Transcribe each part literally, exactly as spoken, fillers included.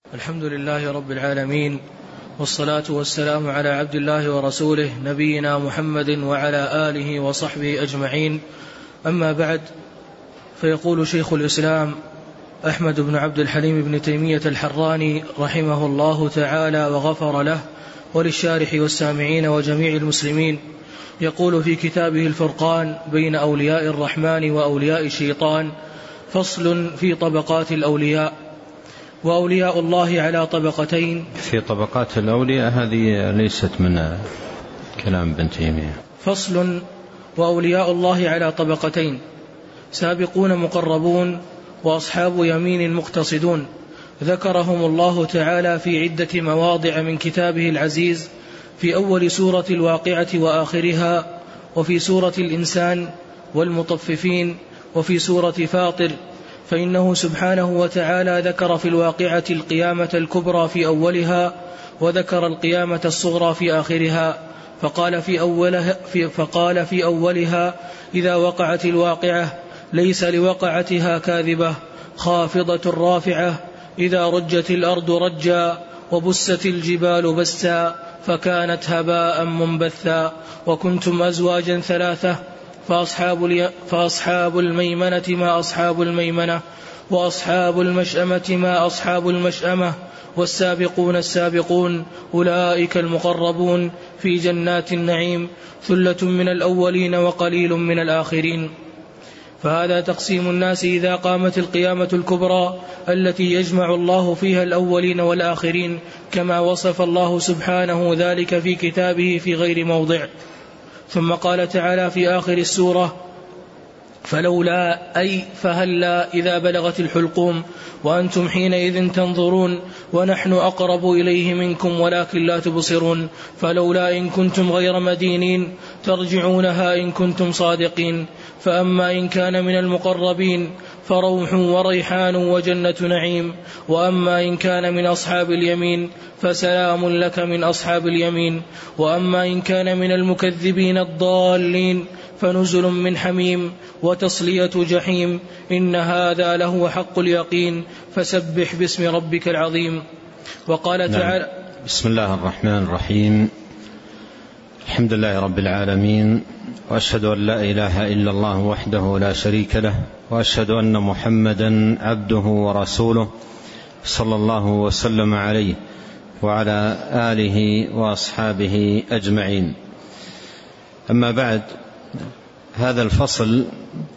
الحمد لله رب العالمين، والصلاة والسلام على عبد الله ورسوله نبينا محمد وعلى آله وصحبه أجمعين. أما بعد، فيقول شيخ الإسلام أحمد بن عبد الحليم بن تيمية الحراني رحمه الله تعالى وغفر له وللشارح والسامعين وجميع المسلمين، يقول في كتابه الفرقان بين أولياء الرحمن وأولياء الشيطان: فصل في طبقات الأولياء. وأولياء الله على طبقتين. في طبقات الأولياء هذه ليست من كلام ابن تيمية. فصل: وأولياء الله على طبقتين: سابقون مقربون، وأصحاب يمين مقتصدون، ذكرهم الله تعالى في عدة مواضع من كتابه العزيز، في أول سورة الواقعة وآخرها، وفي سورة الإنسان والمطففين، وفي سورة فاطر. فإنه سبحانه وتعالى ذكر في الواقعة القيامة الكبرى في أولها، وذكر القيامة الصغرى في آخرها، فقال في أولها, في فقال في أولها: إذا وقعت الواقعة ليس لوقعتها كاذبة خافضة رافعة، إذا رجت الأرض رجا، وبست الجبال بسا، فكانت هباء منبثا، وكنتم أزواجا ثلاثة، فأصحاب, فأصحاب الميمنة ما أصحاب الميمنة، وأصحاب المشأمة ما أصحاب المشأمة، والسابقون السابقون أولئك المقربون في جنات النعيم، ثلة من الأولين وقليل من الآخرين. فهذا تقسيم الناس إذا قامت القيامة الكبرى التي يجمع الله فيها الأولين والآخرين، كما وصف الله سبحانه ذلك في كتابه في غير موضع. ثم قال تعالى في آخر السورة: فلولا أي فهلا إذا بلغت الحلقوم وأنتم حينئذ تنظرون ونحن أقرب إليه منكم ولكن لا تبصرون، فلولا إن كنتم غير مدينين ترجعونها إن كنتم صادقين. فأما إن كان من المقربين فروح وريحان وجنة نعيم، وأما إن كان من أصحاب اليمين فسلام لك من أصحاب اليمين، وأما إن كان من المكذبين الضالين فنزل من حميم وتصلية جحيم، إن هذا لهو حق اليقين، فسبح باسم ربك العظيم. وقال تعالى: بسم الله الرحمن الرحيم، الحمد لله رب العالمين، وأشهد أن لا إله إلا الله وحده لا شريك له، وأشهد أن محمدا عبده ورسوله صلى الله وسلم عليه وعلى آله وأصحابه أجمعين. أما بعد، هذا الفصل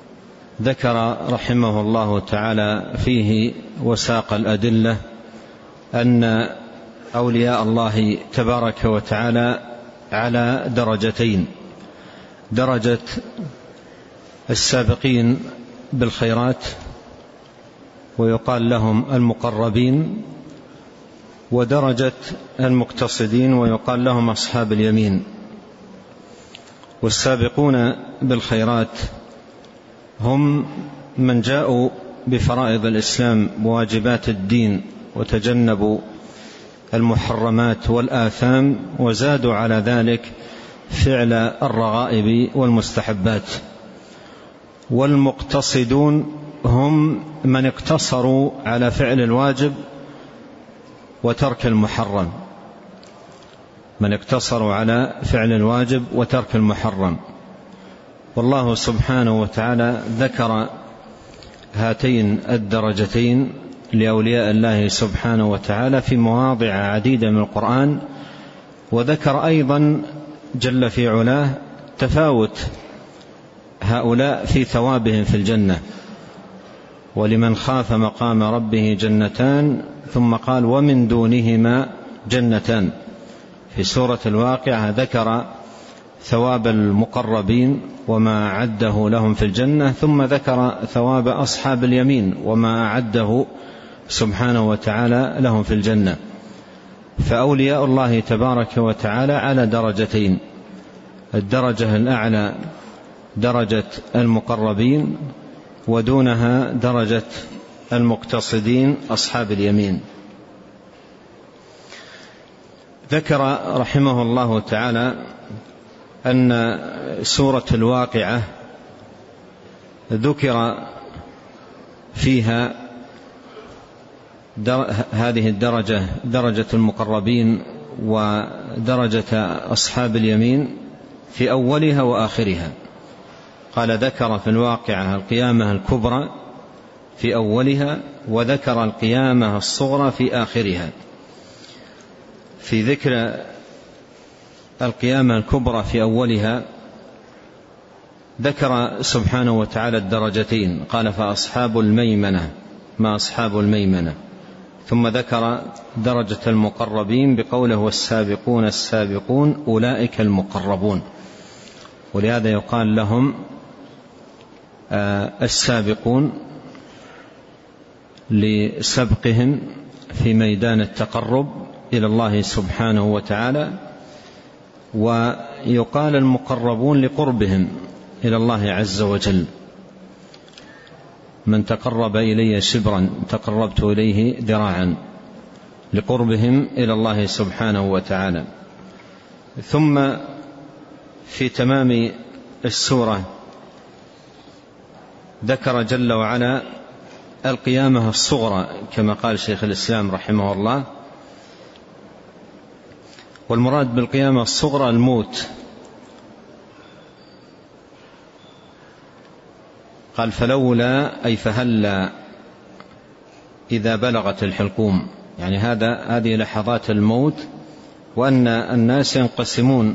ذكر رحمه الله تعالى فيه وساق الأدلة أن أولياء الله تبارك وتعالى على درجتين: درجة السابقين بالخيرات ويقال لهم المقربين، ودرجة المقتصدين ويقال لهم أصحاب اليمين. والسابقون بالخيرات هم من جاءوا بفرائض الإسلام وواجبات الدين وتجنبوا المحرمات والآثام، وزادوا على ذلك فعل الرغائب والمستحبات. والمقتصدون هم من اقتصروا على فعل الواجب وترك المحرم، من اقتصروا على فعل الواجب وترك المحرم. والله سبحانه وتعالى ذكر هاتين الدرجتين لأولياء الله سبحانه وتعالى في مواضع عديدة من القرآن، وذكر أيضا جل في علاه تفاوت هؤلاء في ثوابهم في الجنة. ولمن خاف مقام ربه جنتان، ثم قال: ومن دونهما جنتان. في سورة الواقعة ذكر ثواب المقربين وما أعده لهم في الجنة، ثم ذكر ثواب أصحاب اليمين وما أعده سبحانه وتعالى لهم في الجنة. فأولياء الله تبارك وتعالى على درجتين: الدرجة الأعلى درجة المقربين، ودونها درجة المقتصدين أصحاب اليمين. ذكر رحمه الله تعالى أن سورة الواقعة ذكر فيها هذه الدرجة درجة المقربين ودرجة أصحاب اليمين في أولها وآخرها. قال ذكر في الواقعة القيامة الكبرى في أولها، وذكر القيامة الصغرى في آخرها. في ذكر القيامة الكبرى في أولها ذكر سبحانه وتعالى الدرجتين، قال فأصحاب الميمنة ما أصحاب الميمنة، ثم ذكر درجة المقربين بقوله والسابقون السابقون أولئك المقربون، ولهذا يقال لهم السابقون لسبقهم في ميدان التقرب إلى الله سبحانه وتعالى، ويقال المقربون لقربهم إلى الله عز وجل. من تقرب إلي شبرا تقربت إليه ذراعا، لقربهم إلى الله سبحانه وتعالى. ثم في تمام السورة ذكر جل وعلا القيامة الصغرى كما قال شيخ الإسلام رحمه الله، والمراد بالقيامة الصغرى الموت. قال فلولا أي فهلا إذا بلغت الحلقوم، يعني هذا هذه لحظات الموت، وأن الناس ينقسمون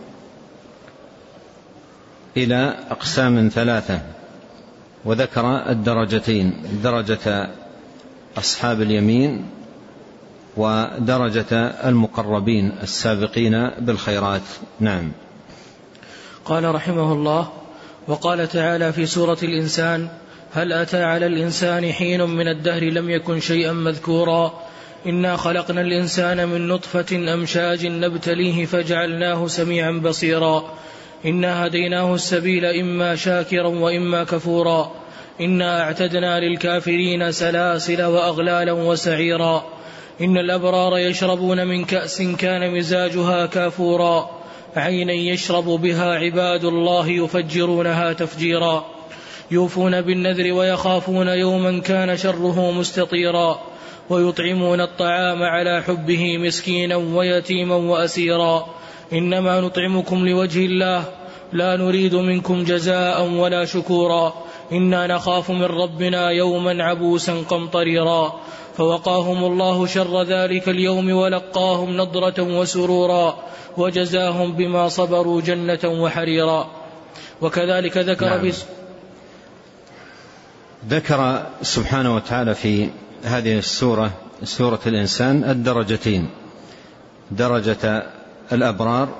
إلى أقسام ثلاثة، وذكر الدرجتين، درجة أصحاب اليمين ودرجة المقربين السابقين بالخيرات. نعم. قال رحمه الله: وقال تعالى في سورة الإنسان: هل أتى على الإنسان حين من الدهر لم يكن شيئا مذكورا إنا خلقنا الإنسان من نطفة أمشاج نبتليه فجعلناه سميعا بصيرا إنا هديناه السبيل إما شاكرا وإما كفورا إنا أعتدنا للكافرين سلاسل وأغلالا وسعيرا إن الأبرار يشربون من كأس كان مزاجها كافورا عينا يشرب بها عباد الله يفجرونها تفجيرا يوفون بالنذر ويخافون يوما كان شره مستطيرا ويطعمون الطعام على حبه مسكينا ويتيما وأسيرا إنما نطعمكم لوجه الله لا نريد منكم جزاء ولا شكورا إنا نخاف من ربنا يوما عبوسا قمطريرا فوقاهم الله شر ذلك اليوم ولقاهم نضرة وسرورا وجزاهم بما صبروا جنة وحريرا. وكذلك ذكر نعم. ذكر سبحانه وتعالى في هذه السورة سورة الإنسان الدرجتين، درجة الأبرار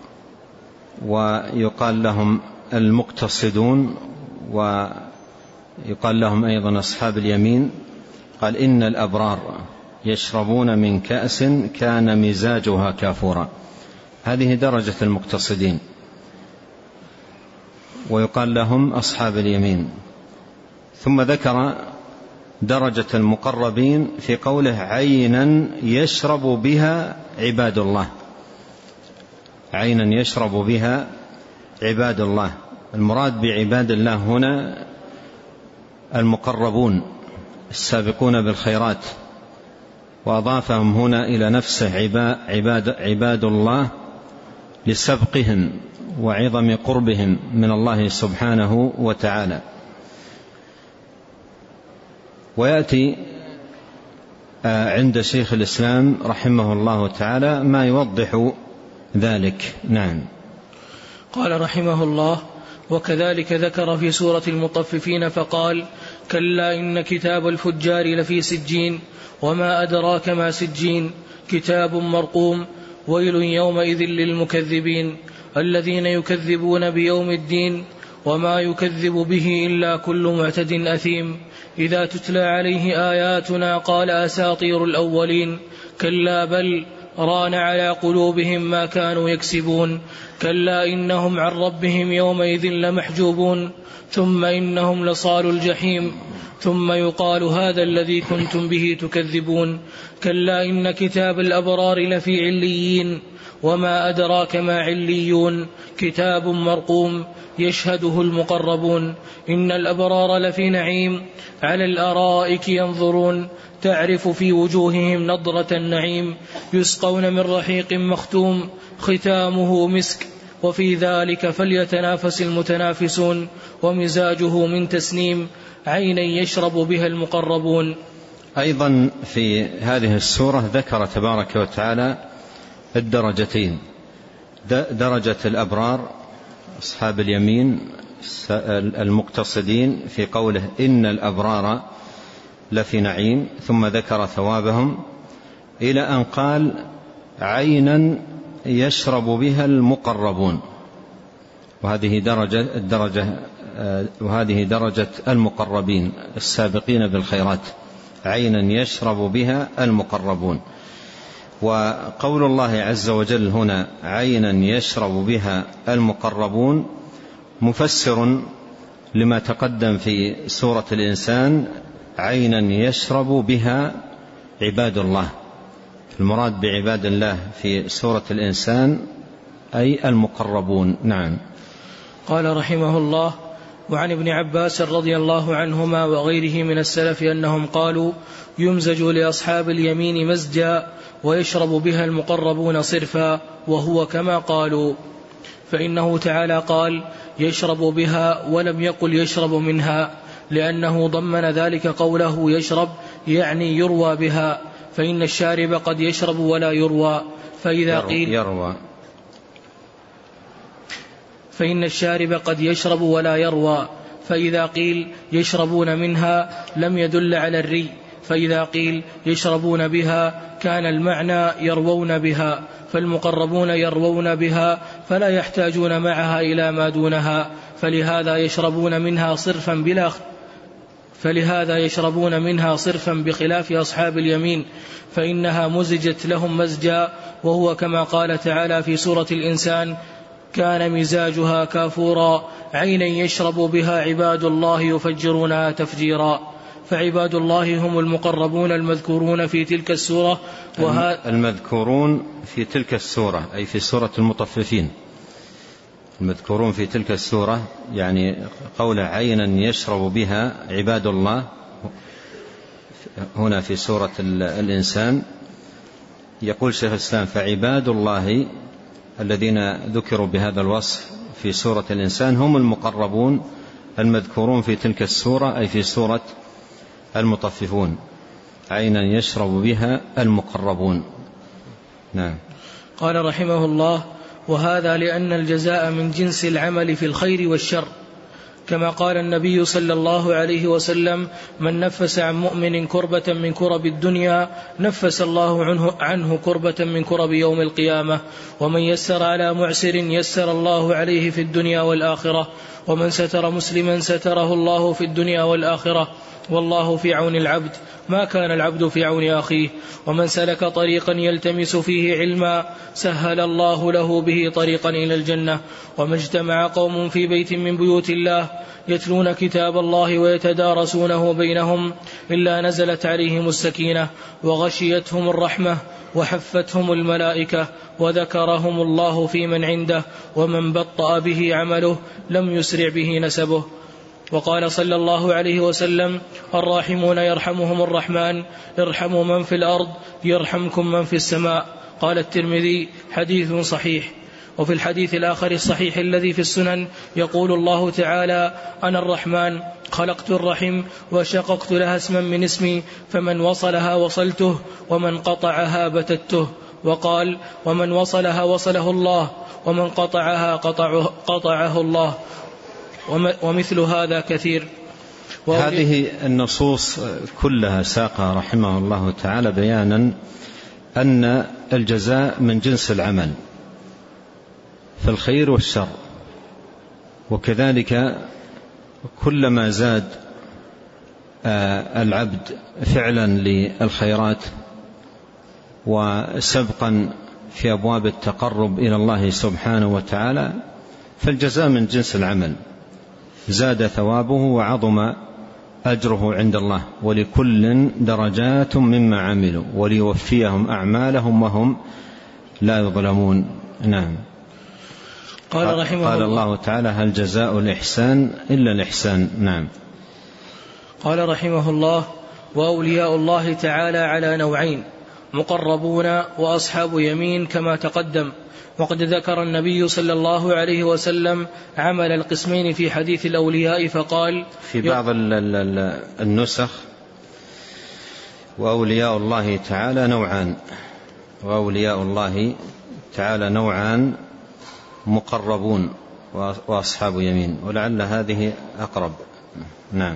ويقال لهم المقتصدون ويقال لهم أيضا أصحاب اليمين. قال إن الأبرار يشربون من كأس كان مزاجها كافورا، هذه درجة المقتصدين، ويقال لهم أصحاب اليمين. ثم ذكر درجة المقربين في قوله عينا يشرب بها عباد الله، عينا يشرب بها عباد الله. المراد بعباد الله هنا المقربون السابقون بالخيرات، وأضافهم هنا إلى نفسه عباد, عباد الله لسبقهم وعظم قربهم من الله سبحانه وتعالى. ويأتي عند شيخ الإسلام رحمه الله تعالى ما يوضح ذلك. نعم. قال رحمه الله: وكذلك ذكر في سورة المطففين فقال: كلا إن كتاب الفجار لفي سجين وما أدراك ما سجين كتاب مرقوم ويل يومئذ للمكذبين الذين يكذبون بيوم الدين وما يكذب به إلا كل معتد أثيم إذا تتلى عليه آياتنا قال أساطير الأولين كلا بل ران على قلوبهم ما كانوا يكسبون كلا إنهم عن ربهم يومئذ لمحجوبون ثم إنهم لصالوا الجحيم ثم يقال هذا الذي كنتم به تكذبون كلا إن كتاب الأبرار لفي عليين وما أدراك ما عليون كتاب مرقوم يشهده المقربون إن الأبرار لفي نعيم على الأرائك ينظرون تعرف في وجوههم نضرة النعيم يسقون من رحيق مختوم ختامه مسك وفي ذلك فليتنافس المتنافسون ومزاجه من تسنيم عينا يشرب بها المقربون. أيضا في هذه السورة ذكر تبارك وتعالى الدرجتين، درجة الأبرار أصحاب اليمين المقتصدين في قوله إن الأبرار لفي نعيم، ثم ذكر ثوابهم إلى أن قال عينا يشرب بها المقربون، وهذه درجة الدرجة وهذه درجة المقربين السابقين بالخيرات، عينا يشرب بها المقربون. وقول الله عز وجل هنا عينا يشرب بها المقربون مفسر لما تقدم في سورة الإنسان عينا يشرب بها عباد الله. المراد بعباد الله في سورة الإنسان أي المقربون. نعم. قال رحمه الله: وعن ابن عباس رضي الله عنهما وغيره من السلف أنهم قالوا يمزج لأصحاب اليمين مزجا ويشرب بها المقربون صرفا، وهو كما قالوا، فإنه تعالى قال يشرب بها ولم يقل يشرب منها، لأنه ضمن ذلك قوله يشرب يعني يروى بها، فإن الشارب قد يشرب ولا يروى، فإذا قيل يروى فإن الشارب قد يشرب ولا يروى، فإذا قيل يشربون منها لم يدل على الري، فإذا قيل يشربون بها كان المعنى يروون بها، فالمقربون يروون بها فلا يحتاجون معها إلى ما دونها، فلهذا يشربون منها صرفا بلا فلهذا يشربون منها صرفا بخلاف أصحاب اليمين، فإنها مزجت لهم مزجا، وهو كما قال تعالى في سورة الإنسان كان مزاجها كافورا عينا يشرب بها عباد الله يفجرونها تفجيرا. فعباد الله هم المقربون المذكورون في تلك السورة، وها المذكورون في تلك السورة أي في سورة المطففين، المذكورون في تلك السورة يعني قول عينا يشرب بها عباد الله هنا في سورة الإنسان. يقول شيخ الإسلام فعباد الله الذين ذكروا بهذا الوصف في سورة الإنسان هم المقربون المذكورون في تلك السورة أي في سورة المطففون، عينا يشرب بها المقربون. نعم. قال رحمه الله: وهذا لأن الجزاء من جنس العمل في الخير والشر، كما قال النبي صلى الله عليه وسلم: من نفس عن مؤمن كربة من كرب الدنيا نفس الله عنه, عنه كربة من كرب يوم القيامة، ومن يسر على معسر يسر الله عليه في الدنيا والآخرة، ومن ستر مسلما ستره الله في الدنيا والآخرة، والله في عون العبد ما كان العبد في عون أخيه، ومن سلك طريقا يلتمس فيه علما سهل الله له به طريقا إلى الجنة. وما اجتمع قوم في بيت من بيوت الله يتلون كتاب الله ويتدارسونه بينهم إلا نزلت عليهم السكينة وغشيتهم الرحمة وحفتهم الملائكة وذكرهم الله في من عنده، ومن بطأ به عمله لم يسرع به نسبه. وقال صلى الله عليه وسلم: الراحمون يرحمهم الرحمن ارحموا من في الأرض يرحمكم من في السماء. قال الترمذي: حديث صحيح. وفي الحديث الآخر الصحيح الذي في السنن يقول الله تعالى: أنا الرحمن خلقت الرحم وشققت لها اسما من اسمي، فمن وصلها وصلته ومن قطعها بتته. وقال: ومن وصلها وصله الله ومن قطعها قطعه, قطعه الله. ومثل هذا كثير. هذه النصوص كلها ساقها رحمه الله تعالى بيانا أن الجزاء من جنس العمل في الخير والشر، وكذلك كلما زاد العبد فعلا للخيرات وسبقا في أبواب التقرب إلى الله سبحانه وتعالى فالجزاء من جنس العمل، زاد ثوابه وعظم أجره عند الله، ولكل درجات مما عملوا وليوفيهم أعمالهم وهم لا يظلمون. نعم. قال رحمه قال الله, الله تعالى: هل جزاء الإحسان إلا الإحسان. نعم. قال رحمه الله: وأولياء الله تعالى على نوعين: مقربون وأصحاب يمين كما تقدم. وقد ذكر النبي صلى الله عليه وسلم عمل القسمين في حديث الأولياء فقال في بعض النسخ: وأولياء الله تعالى نوعان، وأولياء الله تعالى نوعان: مقربون وأصحاب يمين، ولعل هذه أقرب. نعم.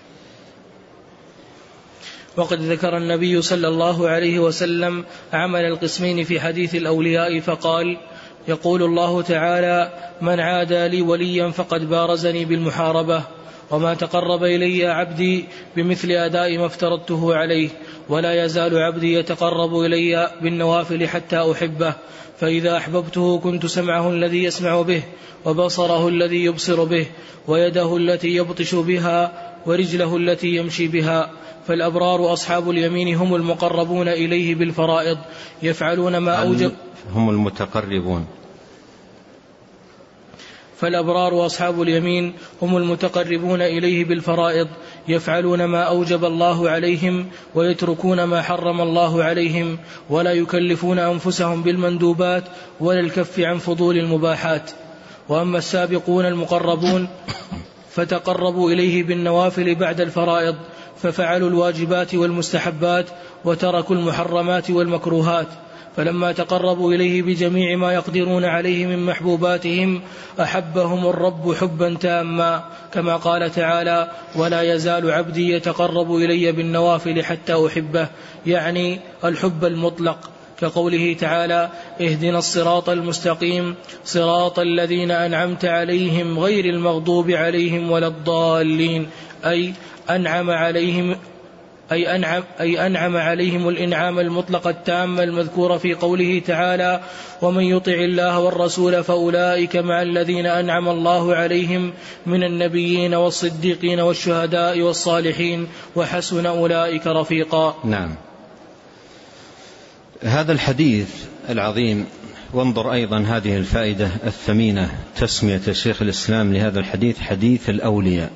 وقد ذكر النبي صلى الله عليه وسلم عمل القسمين في حديث الأولياء فقال: يقول الله تعالى: من عادى لي وليا فقد بارزني بالمحاربة، وما تقرب إلي عبدي بمثل أداء ما افترضته عليه، ولا يزال عبدي يتقرب إلي بالنوافل حتى أحبه، فإذا أحببته كنت سمعه الذي يسمع به، وبصره الذي يبصر به، ويده التي يبطش بها، ورجله التي يمشي بها. فالأبرار أصحاب اليمين هم المقربون إليه بالفرائض، يفعلون ما أوجب هم المتقربون فالأبرار أصحاب اليمين هم المتقربون إليه بالفرائض، يفعلون ما أوجب الله عليهم ويتركون ما حرم الله عليهم، ولا يكلفون أنفسهم بالمندوبات ولا الكف عن فضول المباحات. وأما السابقون المقربون فتقربوا إليه بالنوافل بعد الفرائض، ففعلوا الواجبات والمستحبات وتركوا المحرمات والمكروهات، فلما تقربوا إليه بجميع ما يقدرون عليه من محبوباتهم أحبهم الرب حبا تاما، كما قال تعالى: ولا يزال عبدي يتقرب إلي بالنوافل حتى أحبه، يعني الحب المطلق، كقوله تعالى: اهدنا الصراط المستقيم صراط الذين أنعمت عليهم غير المغضوب عليهم ولا الضالين، أي أنعم عليهم أي أنعم, أي أنعم عليهم الإنعام المطلق التام المذكور في قوله تعالى: ومن يطع الله والرسول فأولئك مع الذين أنعم الله عليهم من النبيين والصديقين والشهداء والصالحين وحسن أولئك رفيقا. نعم. هذا الحديث العظيم، وانظر أيضا هذه الفائدة الثمينة، تسمية شيخ الإسلام لهذا الحديث حديث الأولياء.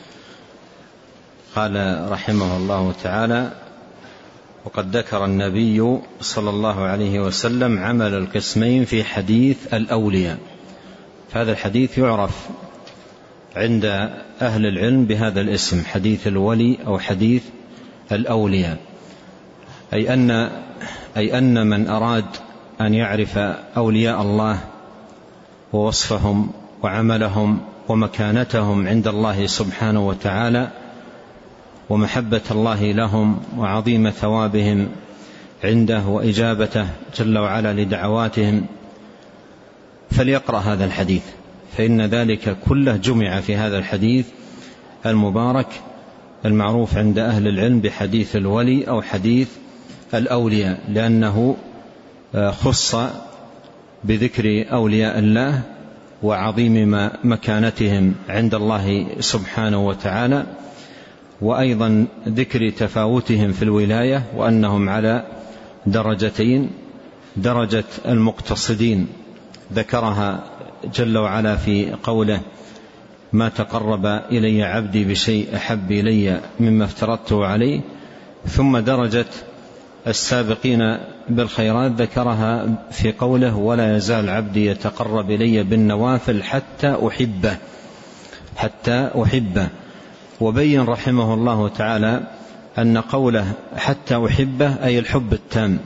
قال رحمه الله تعالى: وقد ذكر النبي صلى الله عليه وسلم عمل القسمين في حديث الأولياء. فهذا الحديث يعرف عند أهل العلم بهذا الاسم، حديث الولي أو حديث الأولياء، أي أن, أي أن من أراد أن يعرف أولياء الله ووصفهم وعملهم ومكانتهم عند الله سبحانه وتعالى ومحبة الله لهم وعظيم ثوابهم عنده وإجابته جل وعلا لدعواتهم، فليقرأ هذا الحديث، فإن ذلك كله جمع في هذا الحديث المبارك المعروف عند أهل العلم بحديث الولي أو حديث الأولياء، لأنه خص بذكر أولياء الله وعظيم مكانتهم عند الله سبحانه وتعالى، وأيضا ذكر تفاوتهم في الولاية وأنهم على درجتين: درجة المقتصدين ذكرها جل وعلا في قوله: ما تقرب إلي عبدي بشيء أحب إلي مما افترضته عليه، ثم درجة السابقين بالخيرات ذكرها في قوله: ولا يزال عبدي يتقرب إلي بالنوافل حتى أحبه حتى أحبه. وبين رحمه الله تعالى أن قوله حتى أحبه أي الحب التام،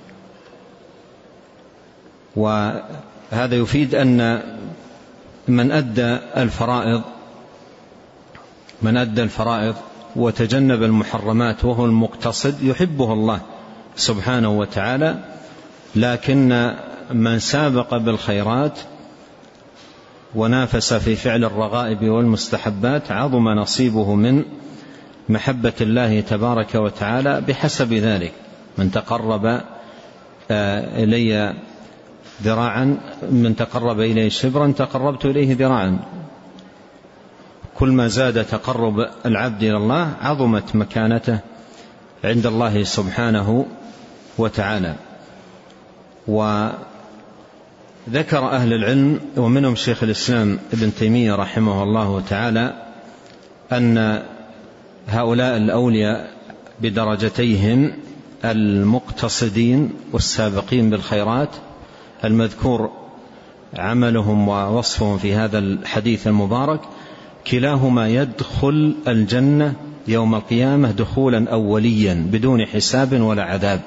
وهذا يفيد أن من أدى الفرائض من أدى الفرائض وتجنب المحرمات وهو المقتصد يحبه الله سبحانه وتعالى، لكن من سابق بالخيرات ونافس في فعل الرغائب والمستحبات عظم نصيبه من محبة الله تبارك وتعالى بحسب ذلك. من تقرب إلي ذراعا، من تقرب إليه شبرا تقربت إليه ذراعا. كل ما زاد تقرب العبد إلى الله عظمت مكانته عند الله سبحانه وتعالى. وذكر أهل العلم ومنهم شيخ الإسلام ابن تيمية رحمه الله تعالى أن هؤلاء الأولياء بدرجتيهم المقتصدين والسابقين بالخيرات المذكور عملهم ووصفهم في هذا الحديث المبارك كلاهما يدخل الجنة يوم القيامة دخولا أوليا بدون حساب ولا عذاب،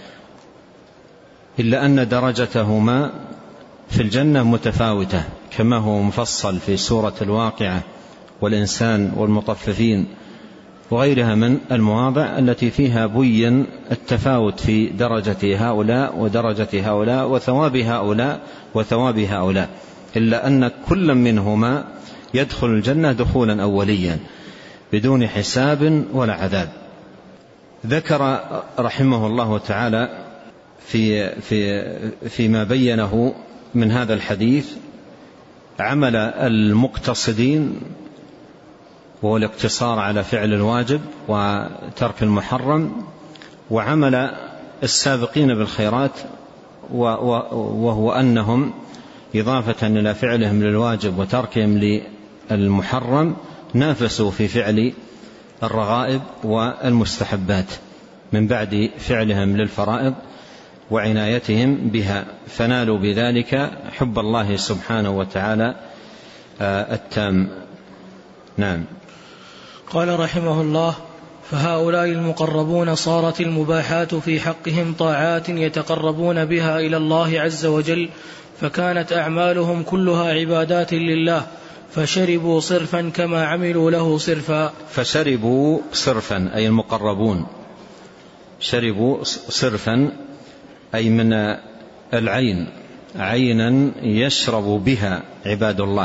إلا أن درجتهما في الجنة متفاوتة كما هو مفصل في سورة الواقعة والإنسان والمطففين وغيرها من المواضع التي فيها بين التفاوت في درجة هؤلاء ودرجة هؤلاء وثواب هؤلاء وثواب هؤلاء، إلا أن كل منهما يدخل الجنة دخولا أوليا بدون حساب ولا عذاب. ذكر رحمه الله تعالى في في فيما بينه من هذا الحديث عمل المقتصدين، وهو الاقتصار على فعل الواجب وترك المحرم، وعمل السابقين بالخيرات وهو أنهم إضافة إلى فعلهم للواجب وتركهم للمحرم نافسوا في فعل الرغائب والمستحبات من بعد فعلهم للفرائض وعنايتهم بها، فنالوا بذلك حب الله سبحانه وتعالى التام. نعم. قال رحمه الله: فهؤلاء المقربون صارت المباحات في حقهم طاعات يتقربون بها إلى الله عز وجل، فكانت أعمالهم كلها عبادات لله، فشربوا صرفا كما عملوا له صرفا. فشربوا صرفا أي المقربون شربوا صرفا أي من العين، عينا يشرب بها عباد الله،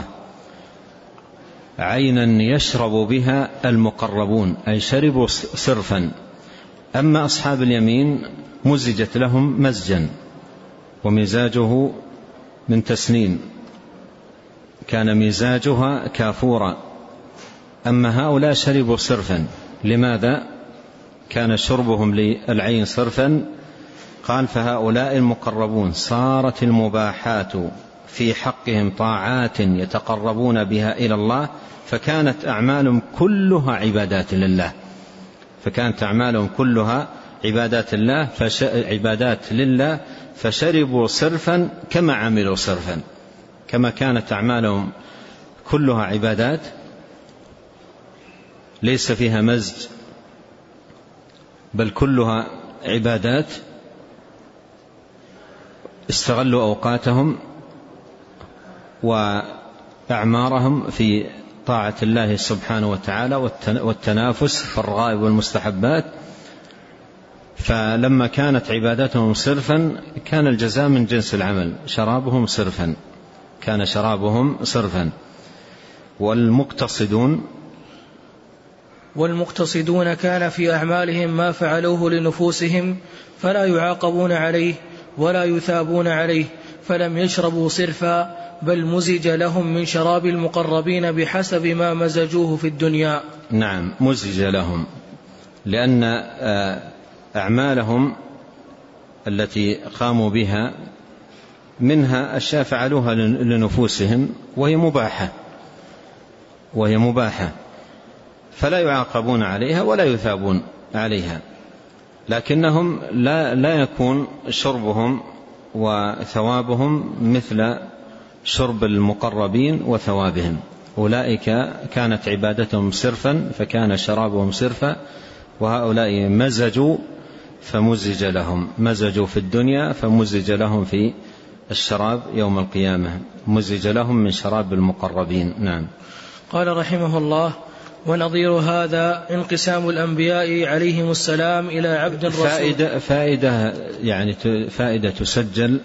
عينا يشرب بها المقربون أي شربوا صرفا. أما أصحاب اليمين مزجت لهم مزجا ومزاجه من تسنيم، كان مزاجها كافورا. أما هؤلاء شربوا صرفا. لماذا كان شربهم للعين صرفا؟ قال: فهؤلاء المقربون صارت المباحات في حقهم طاعات يتقربون بها إلى الله، فكانت أعمالهم كلها عبادات لله فكانت أعمالهم كلها عبادات الله فش... عبادات لله فشربوا صرفا كما عملوا صرفا، كما كانت أعمالهم كلها عبادات ليس فيها مزج بل كلها عبادات، استغلوا أوقاتهم وأعمارهم في طاعة الله سبحانه وتعالى والتنافس في الرغائب والمستحبات، فلما كانت عبادتهم صرفا كان الجزاء من جنس العمل، شرابهم صرفا كان شرابهم صرفا. والمقتصدون والمقتصدون كان في أعمالهم ما فعلوه لنفوسهم فلا يعاقبون عليه ولا يثابون عليه، فلم يشربوا صرفا بل مزج لهم من شراب المقربين بحسب ما مزجوه في الدنيا. نعم، مزج لهم، لأن أعمالهم التي قاموا بها منها أشياء فعلوها لنفوسهم وهي مباحة وهي مباحة فلا يعاقبون عليها ولا يثابون عليها، لكنهم لا, لا يكون شربهم وثوابهم مثل شرب المقربين وثوابهم. أولئك كانت عبادتهم صرفا فكان شرابهم صرفا، وهؤلاء مزجوا فمزج لهم، مزجوا في الدنيا فمزج لهم في الشراب يوم القيامة، مزج لهم من شراب المقربين. نعم. قال رحمه الله: ونظير هذا انقسام الأنبياء عليهم السلام إلى عبد الرسول. فائدة, فائدة يعني فائدة تسجل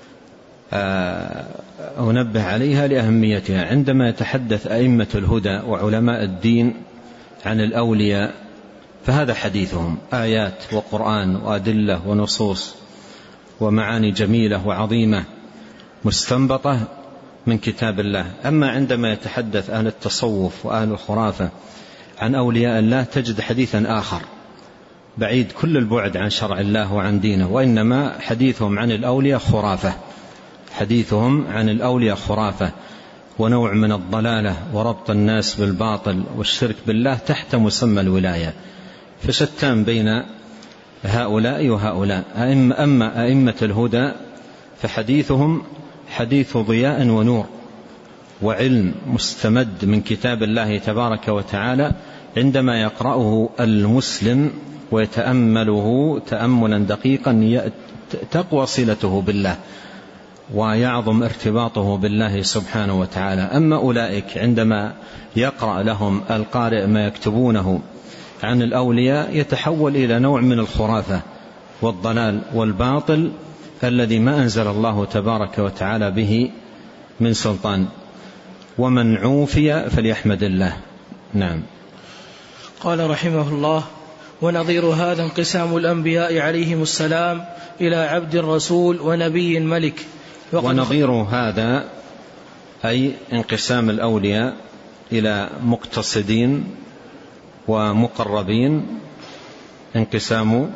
أنبه عليها لأهميتها. عندما يتحدث أئمة الهدى وعلماء الدين عن الأولياء فهذا حديثهم، آيات وقرآن وأدلة ونصوص ومعاني جميلة وعظيمة، مستنبطة من كتاب الله. أما عندما يتحدث أهل التصوف وأهل الخرافة عن أولياء الله تجد حديثا آخر بعيد كل البعد عن شرع الله وعن دينه، وإنما حديثهم عن الأولياء خرافة، حديثهم عن الأولياء خرافة ونوع من الضلالة وربط الناس بالباطل والشرك بالله تحت مسمى الولاية. فشتان بين هؤلاء وهؤلاء. أما أئمة الهدى فحديثهم حديث ضياء ونور وعلم مستمد من كتاب الله تبارك وتعالى، عندما يقرأه المسلم ويتأمله تأملا دقيقا تقوى صلته بالله ويعظم ارتباطه بالله سبحانه وتعالى. أما أولئك عندما يقرأ لهم القارئ ما يكتبونه عن الأولياء يتحول إلى نوع من الخرافة والضلال والباطل الذي ما أنزل الله تبارك وتعالى به من سلطان. ومن عوفي فليحمد الله. نعم. قال رحمه الله: ونظير هذا انقسام الأنبياء عليهم السلام إلى عبد الرسول ونبي ملك. ونظير هذا أي انقسام الأولياء إلى مقتصدين ومقربين. انقسام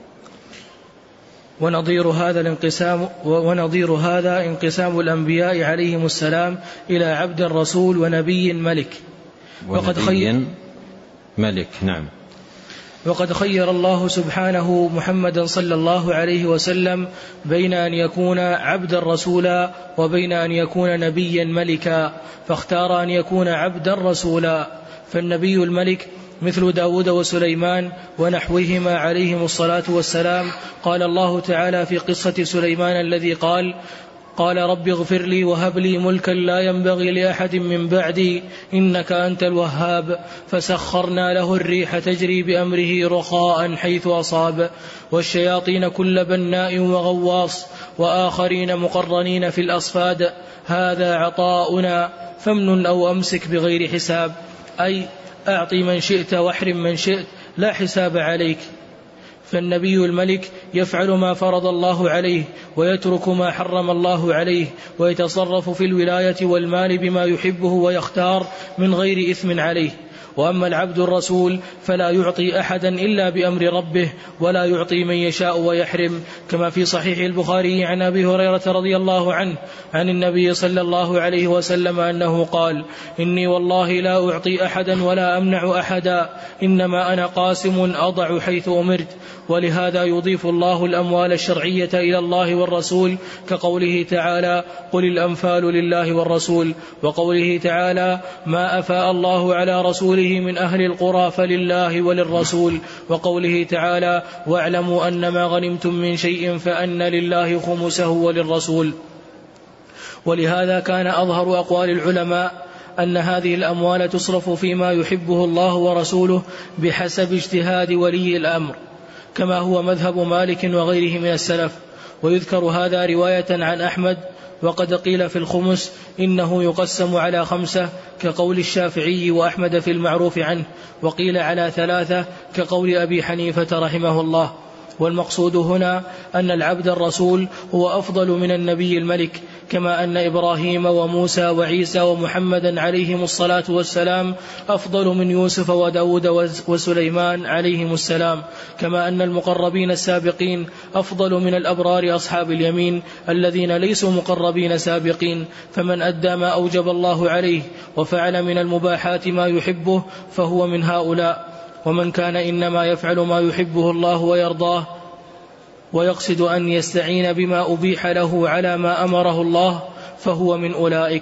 ونظير هذا الانقسام ونظير هذا انقسام الأنبياء عليهم السلام إلى عبد الرسول ونبي ملك. وقد خير ملك. نعم. وقد خير الله سبحانه محمدا صلى الله عليه وسلم بين أن يكون عبدا رسولا وبين أن يكون نبيا ملكا، فاختار أن يكون عبدا رسولا. فالنبي الملك مثل داود وسليمان ونحوهما عليهم الصلاة والسلام. قال الله تعالى في قصة سليمان الذي قال: قال رب اغفر لي وهب لي ملكا لا ينبغي لأحد من بعدي إنك أنت الوهاب. فسخرنا له الريح تجري بأمره رخاء حيث أصاب، والشياطين كل بناء وغواص، وآخرين مقرنين في الأصفاد. هذا عطاؤنا فامنن أو أمسك بغير حساب، أي أعطي من شئت واحرم من شئت لا حساب عليك. فالنبي الملك يفعل ما فرض الله عليه ويترك ما حرم الله عليه، ويتصرف في الولاية والمال بما يحبه ويختار من غير إثم عليه. وأما العبد الرسول فلا يعطي أحدا إلا بأمر ربه، ولا يعطي من يشاء ويحرم، كما في صحيح البخاري عن أبي هريرة رضي الله عنه عن النبي صلى الله عليه وسلم أنه قال: إني والله لا أعطي أحدا ولا أمنع أحدا، إنما أنا قاسم أضع حيث أمرت. ولهذا يضيف الله الأموال الشرعية إلى الله والرسول، كقوله تعالى: قل الأنفال لله والرسول، وقوله تعالى: ما أفاء الله على رسوله من أهل القرى فلله وللرسول، وقوله تعالى: واعلموا أن ما غنمتم من شيء فأن لله خمسه وللرسول. ولهذا كان أظهر أقوال العلماء أن هذه الأموال تصرف فيما يحبه الله ورسوله بحسب اجتهاد ولي الأمر، كما هو مذهب مالك وغيره من السلف. ويذكر هذا رواية عن أحمد. وقد قيل في الخمس إنه يقسم على خمسة كقول الشافعي وأحمد في المعروف عنه، وقيل على ثلاثة كقول أبي حنيفة رحمه الله. والمقصود هنا أن العبد الرسول هو أفضل من النبي الملك، كما أن إبراهيم وموسى وعيسى ومحمدا عليهم الصلاة والسلام أفضل من يوسف وداود وسليمان عليهم السلام، كما أن المقربين السابقين أفضل من الأبرار أصحاب اليمين الذين ليسوا مقربين سابقين. فمن أدى ما أوجب الله عليه وفعل من المباحات ما يحبه فهو من هؤلاء. ومن كان إنما يفعل ما يحبه الله ويرضاه ويقصد أن يستعين بما أبيح له على ما أمره الله فهو من أولئك.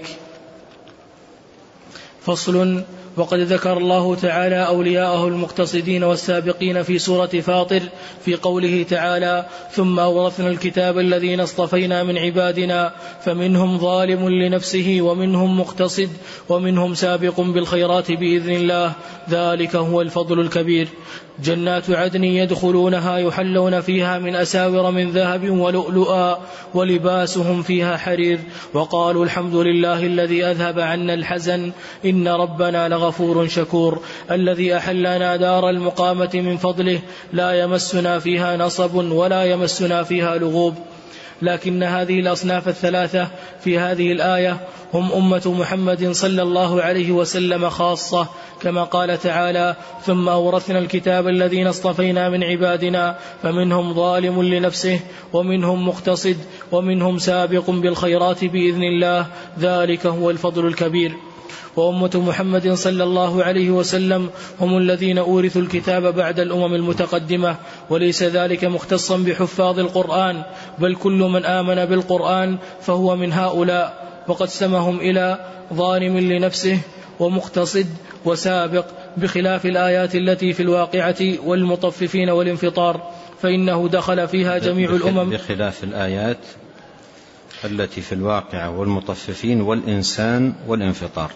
فصل. وقد ذكر الله تعالى أولياءه المقتصدين والسابقين في سورة فاطر في قوله تعالى: ثم أورثنا الكتاب الذين اصطفينا من عبادنا فمنهم ظالم لنفسه ومنهم مقتصد ومنهم سابق بالخيرات بإذن الله، ذلك هو الفضل الكبير. جنات عدن يدخلونها يحلون فيها من أساور من ذهب ولؤلؤا ولباسهم فيها حرير، وقالوا الحمد لله الذي أذهب عنا الحزن إن ربنا لغفور شكور، الذي أحلنا دار المقامة من فضله لا يمسنا فيها نصب ولا يمسنا فيها لغوب. لكن هذه الأصناف الثلاثة في هذه الآية هم أمة محمد صلى الله عليه وسلم خاصة، كما قال تعالى: ثم أورثنا الكتاب الذين اصطفينا من عبادنا فمنهم ظالم لنفسه ومنهم مقتصد ومنهم سابق بالخيرات بإذن الله، ذلك هو الفضل الكبير. وأمة محمد صلى الله عليه وسلم هم الذين أورثوا الكتاب بعد الأمم المتقدمة، وليس ذلك مختصا بحفاظ القرآن، بل كل من آمن بالقرآن فهو من هؤلاء، وقد سمهم إلى ظالم لنفسه ومقتصد وسابق، بخلاف الآيات التي في الواقعة والمطففين والانفطار، فإنه دخل فيها جميع الأمم. بخلاف الآيات التي في الواقعة والمطففين والإنسان والانفطار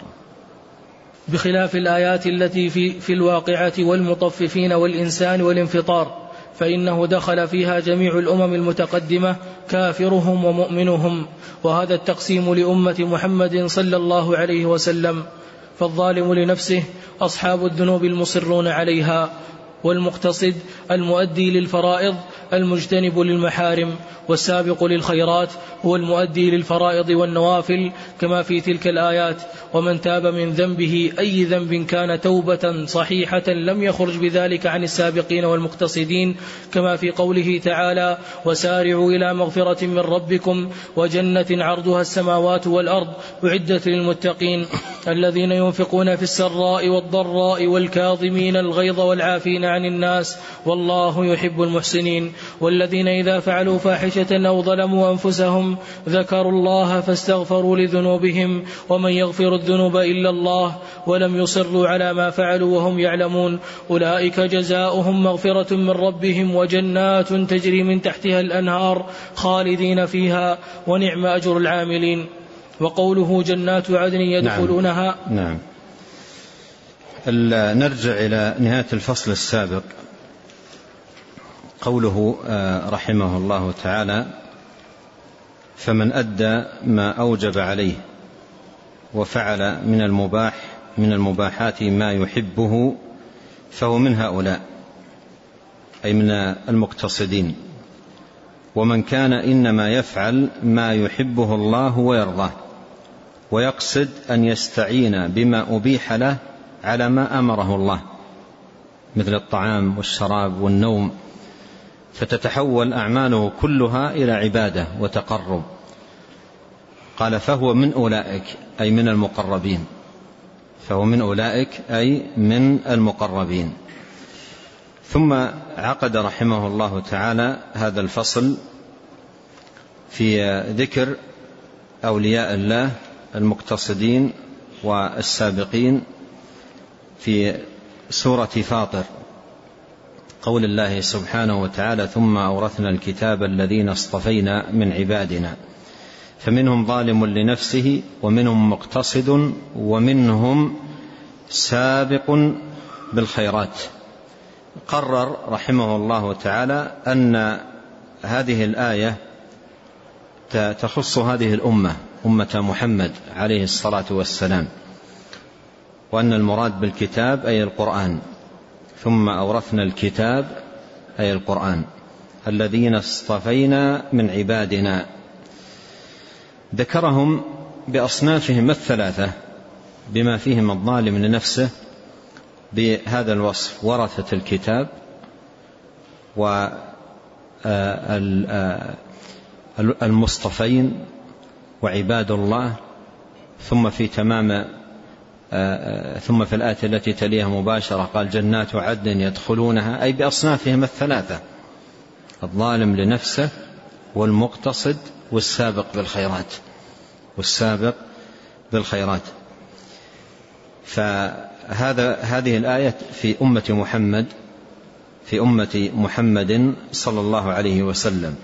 بخلاف الآيات التي في, في الواقعة والمطففين والإنسان والانفطار فإنه دخل فيها جميع الأمم المتقدمة كافرهم ومؤمنهم. وهذا التقسيم لأمة محمد صلى الله عليه وسلم. فالظالم لنفسه أصحاب الذنوب المصرون عليها، والمقتصد المؤدي للفرائض المجتنب للمحارم، والسابق للخيرات هو المؤدي للفرائض والنوافل كما في تلك الآيات: ومن تاب من ذنبه أي ذنب كان توبة صحيحة لم يخرج بذلك عن السابقين والمقتصدين، كما في قوله تعالى: وسارعوا إلى مغفرة من ربكم وجنة عرضها السماوات والأرض أعدت للمتقين الذين ينفقون في السراء والضراء والكاظمين الغيظ والعافين عن الناس والله يحب المحسنين، والذين إذا فعلوا فاحشة أو ظلموا أنفسهم ذكروا الله فاستغفروا لذنوبهم ومن يغفر الذنوب إلا الله ولم يصروا على ما فعلوا وهم يعلمون أولئك جزاؤهم مغفرة من ربهم وجنات تجري من تحتها الأنهار خالدين فيها ونعم أجر العاملين. وقوله جنات عدن يدخلونها. نعم, نعم. نرجع إلى نهاية الفصل السابق. قوله رحمه الله تعالى: فمن أدى ما أوجب عليه وفعل من المباح من المباحات ما يحبه فهو من هؤلاء، أي من المقتصدين. ومن كان إنما يفعل ما يحبه الله ويرضاه ويقصد أن يستعين بما أبيح له على ما أمره الله مثل الطعام والشراب والنوم، فتتحول أعماله كلها إلى عبادة وتقرب. قال: فهو من أولئك أي من المقربين، فهو من أولئك أي من المقربين. ثم عقد رحمه الله تعالى هذا الفصل في ذكر أولياء الله المقتصدين والسابقين في سورة فاطر، قول الله سبحانه وتعالى: ثم أورثنا الكتاب الذين اصطفينا من عبادنا فمنهم ظالم لنفسه ومنهم مقتصد ومنهم سابق بالخيرات. قرر رحمه الله تعالى أن هذه الآية تخص هذه الأمة، أمة محمد عليه الصلاة والسلام، وأن المراد بالكتاب أي القرآن. ثم أورثنا الكتاب أي القرآن الذين اصطفينا من عبادنا. ذكرهم بأصنافهم الثلاثة بما فيهم الظالم لنفسه بهذا الوصف: ورثة الكتاب والمصطفين وعباد الله. ثم في تمام ثم في الآية التي تليها مباشرة قال: جنات عدن يدخلونها، أي بأصنافهم الثلاثة: الظالم لنفسه والمقتصد والسابق بالخيرات والسابق بالخيرات. فهذا هذه الآية في أمة محمد في أمة محمد صلى الله عليه وسلم.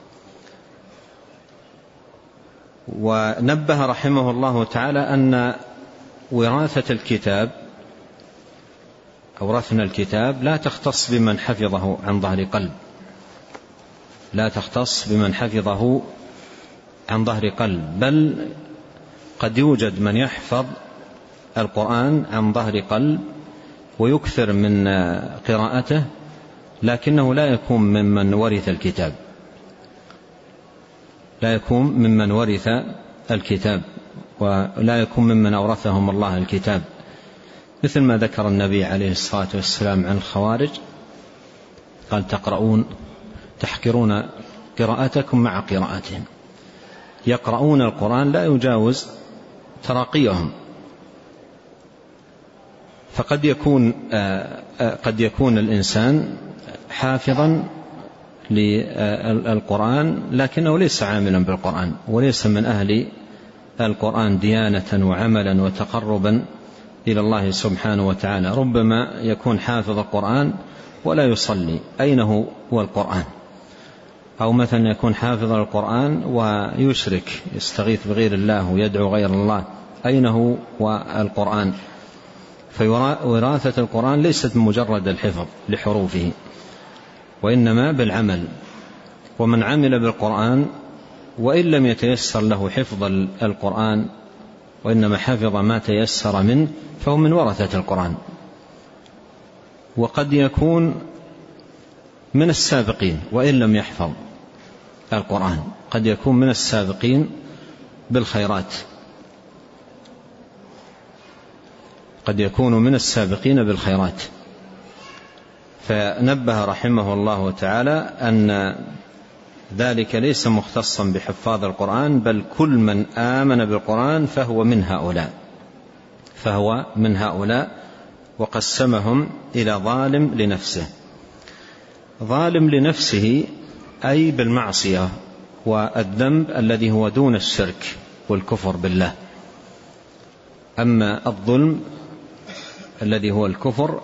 ونبه رحمه الله تعالى أن وراثة الكتاب أورثنا الكتاب لا تختص بمن حفظه عن ظهر قلب، لا تختص بمن حفظه عن ظهر قلب، بل قد يوجد من يحفظ القرآن عن ظهر قلب ويكثر من قراءته، لكنه لا يكون ممن ورث الكتاب. لا يكون ممن ورث الكتاب، ولا يكون ممن أورثهم الله الكتاب، مثل ما ذكر النبي عليه الصلاة والسلام عن الخوارج، قال تقرؤون تحقرون قراءتكم مع قراءتهم، يقرؤون القرآن لا يجاوز تراقيهم. فقد يكون قد يكون الإنسان حافظا للقرآن لكنه ليس عاملا بالقرآن، وليس من أهل القرآن ديانة وعملا وتقربا إلى الله سبحانه وتعالى. ربما يكون حافظ القرآن ولا يصلي، أين هو والقرآن؟ أو مثلا يكون حافظ القرآن ويشرك، يستغيث بغير الله ويدعو غير الله، أين هو والقرآن؟ فوراثة القرآن ليست مجرد الحفظ لحروفه، وإنما بالعمل. ومن عمل بالقرآن وإن لم يتيسر له حفظ القرآن وإنما حفظ ما تيسر منه فهو من ورثة القرآن. وقد يكون من السابقين وإن لم يحفظ القرآن، قد يكون من السابقين بالخيرات، قد يكون من السابقين بالخيرات. فنبه رحمه الله تعالى أن ذلك ليس مختصا بحفاظ القرآن، بل كل من آمن بالقرآن فهو من هؤلاء فهو من هؤلاء وقسمهم إلى ظالم لنفسه. ظالم لنفسه أي بالمعصية والذنب الذي هو دون الشرك والكفر بالله. أما الظلم الذي هو الكفر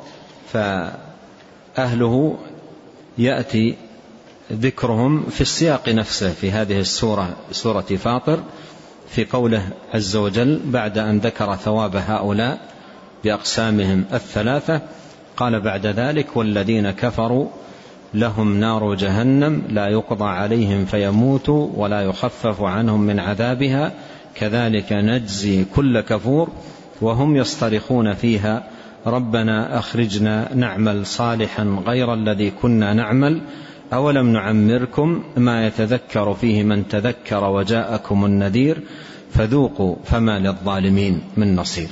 فأهله يأتي ذكرهم في السياق نفسه في هذه السورة، سورة فاطر، في قوله عز وجل بعد أن ذكر ثواب هؤلاء بأقسامهم الثلاثة، قال بعد ذلك والذين كفروا لهم نار جهنم لا يقضى عليهم فيموتوا ولا يخفف عنهم من عذابها كذلك نجزي كل كفور وهم يصطرخون فيها ربنا أخرجنا نعمل صالحا غير الذي كنا نعمل أولم نعمركم ما يتذكر فيه من تذكر وجاءكم النذير فذوقوا فما للظالمين من نصير.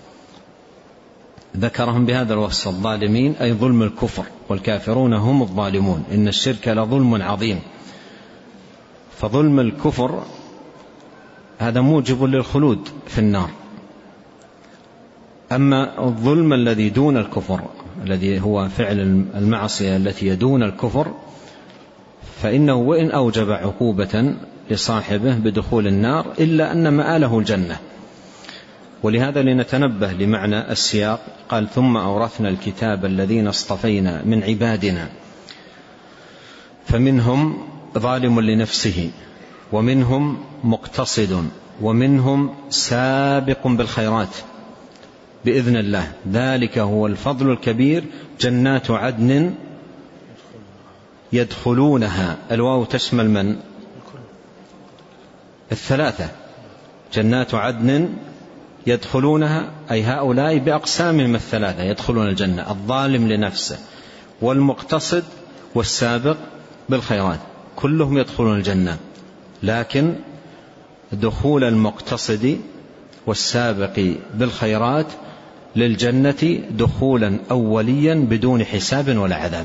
ذكرهم بهذا الوصف الظالمين أي ظلم الكفر، والكافرون هم الظالمون، إن الشرك لظلم عظيم. فظلم الكفر هذا موجب للخلود في النار. أما الظلم الذي دون الكفر الذي هو فعل المعصية التي يدون الكفر فإنه وإن أوجب عقوبة لصاحبه بدخول النار إلا أن مآله الجنة. ولهذا لنتنبه لمعنى السياق، قال ثم أورثنا الكتاب الذين اصطفينا من عبادنا فمنهم ظالم لنفسه ومنهم مقتصد ومنهم سابق بالخيرات بإذن الله ذلك هو الفضل الكبير جنات عدن يدخلونها. الواو تشمل من؟ الثلاثة. جنات عدن يدخلونها أي هؤلاء بأقسامهم الثلاثة يدخلون الجنة، الظالم لنفسه والمقتصد والسابق بالخيرات كلهم يدخلون الجنة، لكن دخول المقتصد والسابق بالخيرات للجنة دخولا أوليا بدون حساب ولا عذاب.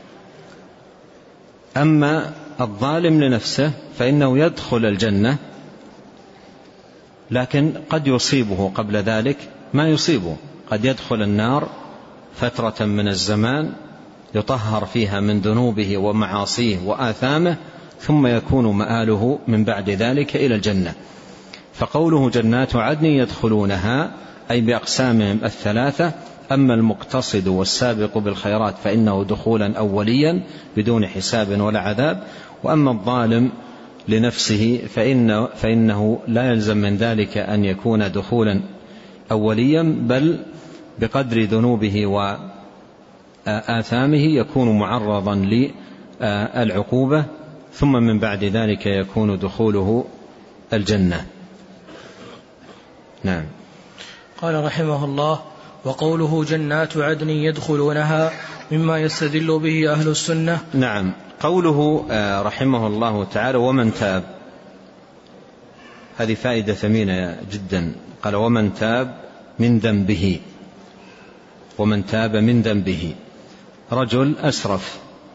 أما الظالم لنفسه فإنه يدخل الجنة لكن قد يصيبه قبل ذلك ما يصيبه، قد يدخل النار فترة من الزمان يطهر فيها من ذنوبه ومعاصيه وآثامه ثم يكون مآله من بعد ذلك إلى الجنة. فقوله جنات عدن يدخلونها أي بأقسامهم الثلاثة. أما المقتصد والسابق بالخيرات فإنه دخولا أوليا بدون حساب ولا عذاب. وأما الظالم لنفسه فإنه, فإنه لا يلزم من ذلك أن يكون دخولا أوليا، بل بقدر ذنوبه وآثامه يكون معرضا للعقوبة ثم من بعد ذلك يكون دخوله الجنة. نعم. قال رحمه الله وقوله جنات عدن يدخلونها مما يستدل به أهل السنة. نعم. قوله رحمه الله تعالى ومن تاب هذه فائدة ثمينة جدا. قال ومن تاب من ذنبه، ومن تاب من ذنبه. رجل أسرف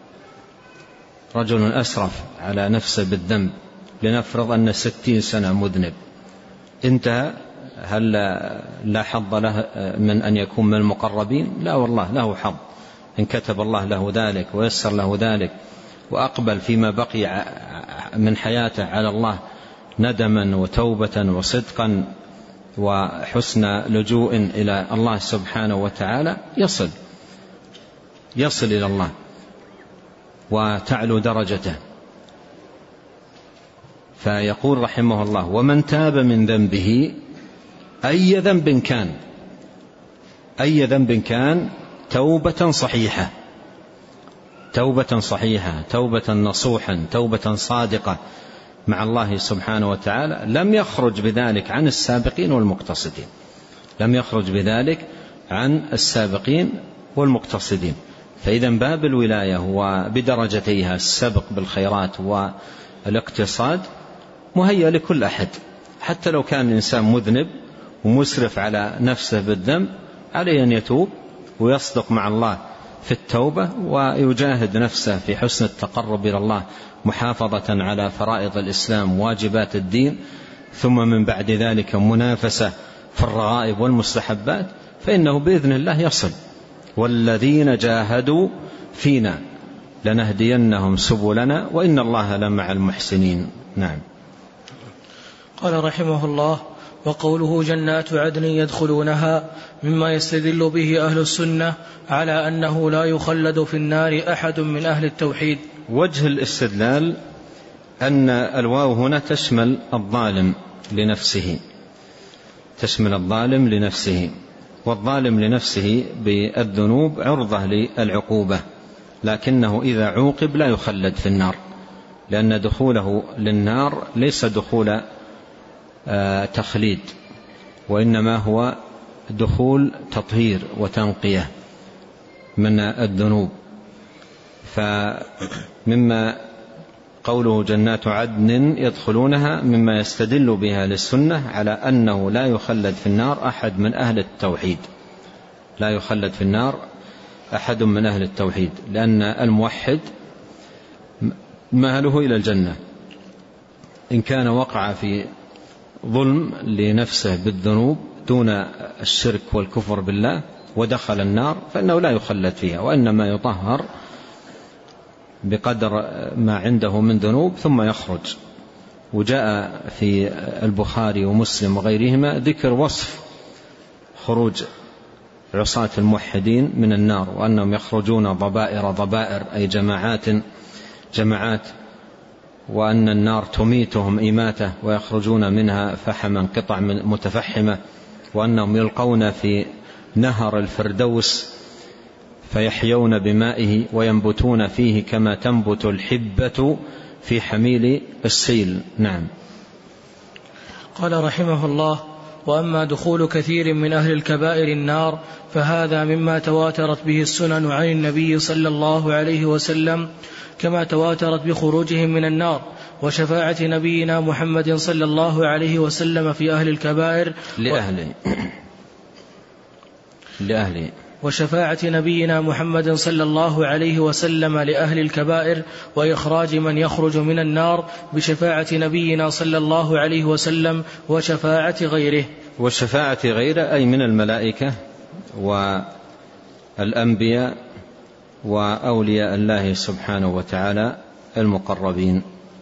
رجل أسرف على نفسه بالذنب، لنفرض أن ستين سنة مذنب، انتهى، هل لا حظ له من أن يكون من المقربين؟ لا والله له حظ، إن كتب الله له ذلك ويسر له ذلك وأقبل فيما بقي من حياته على الله ندما وتوبة وصدقا وحسن لجوء إلى الله سبحانه وتعالى، يصل يصل إلى الله وتعلو درجته. فيقول رحمه الله ومن تاب من ذنبه، أي ذنب كان، أي ذنب كان، توبة صحيحة، توبة صحيحة، توبة نصوحا، توبة صادقة مع الله سبحانه وتعالى، لم يخرج بذلك عن السابقين والمقتصدين، لم يخرج بذلك عن السابقين والمقتصدين. فإذا باب الولاية وبدرجتيها السبق بالخيرات والاقتصاد مهيأ لكل أحد، حتى لو كان الإنسان مذنب ومسرف على نفسه بالذنب، عليه أن يتوب ويصدق مع الله في التوبة ويجاهد نفسه في حسن التقرب إلى الله محافظة على فرائض الإسلام واجبات الدين، ثم من بعد ذلك منافسة في الرغائب والمستحبات، فإنه بإذن الله يصل. والذين جاهدوا فينا لنهدينهم سبلنا وإن الله لمع المحسنين. نعم. قال رحمه الله وقوله جنات عدن يدخلونها مما يستدل به أهل السنة على أنه لا يخلد في النار أحد من أهل التوحيد. وجه الاستدلال أن الواو هنا تشمل الظالم لنفسه، تشمل الظالم لنفسه، والظالم لنفسه بالذنوب عرضة للعقوبة، لكنه إذا عوقب لا يخلد في النار، لأن دخوله للنار ليس دخول تخليد، وإنما هو دخول تطهير وتنقية من الذنوب. فمما قوله جنات عدن يدخلونها مما يستدل بها للسنة على أنه لا يخلد في النار أحد من أهل التوحيد، لا يخلد في النار أحد من أهل التوحيد، لأن الموحد مآله إلى الجنة إن كان وقع في ظلم لنفسه بالذنوب دون الشرك والكفر بالله ودخل النار فإنه لا يخلد فيها، وإنما يطهر بقدر ما عنده من ذنوب ثم يخرج. وجاء في البخاري ومسلم وغيرهما ذكر وصف خروج عصاة الموحدين من النار، وأنهم يخرجون ضبائر ضبائر أي جماعات جماعات، وأن النار تميتهم إماتة ويخرجون منها فحما قطع متفحمة، وأنهم يلقون في نهر الفردوس فيحيون بمائه وينبتون فيه كما تنبت الحبة في حميل السيل. نعم. قال رحمه الله وأما دخول كثير من أهل الكبائر النار فهذا مما تواترت به السنن عن النبي صلى الله عليه وسلم، كما تواترت بخروجهم من النار، وشفاعة نبينا محمد صلى الله عليه وسلم في أهل الكبائر لأهل لأهل وشفاعة نبينا محمد صلى الله عليه وسلم لأهل الكبائر، وإخراج من يخرج من النار بشفاعة نبينا صلى الله عليه وسلم وشفاعة غيره. وشفاعة غيره أي من الملائكة والأنبياء وأولياء الله سبحانه وتعالى المقربين.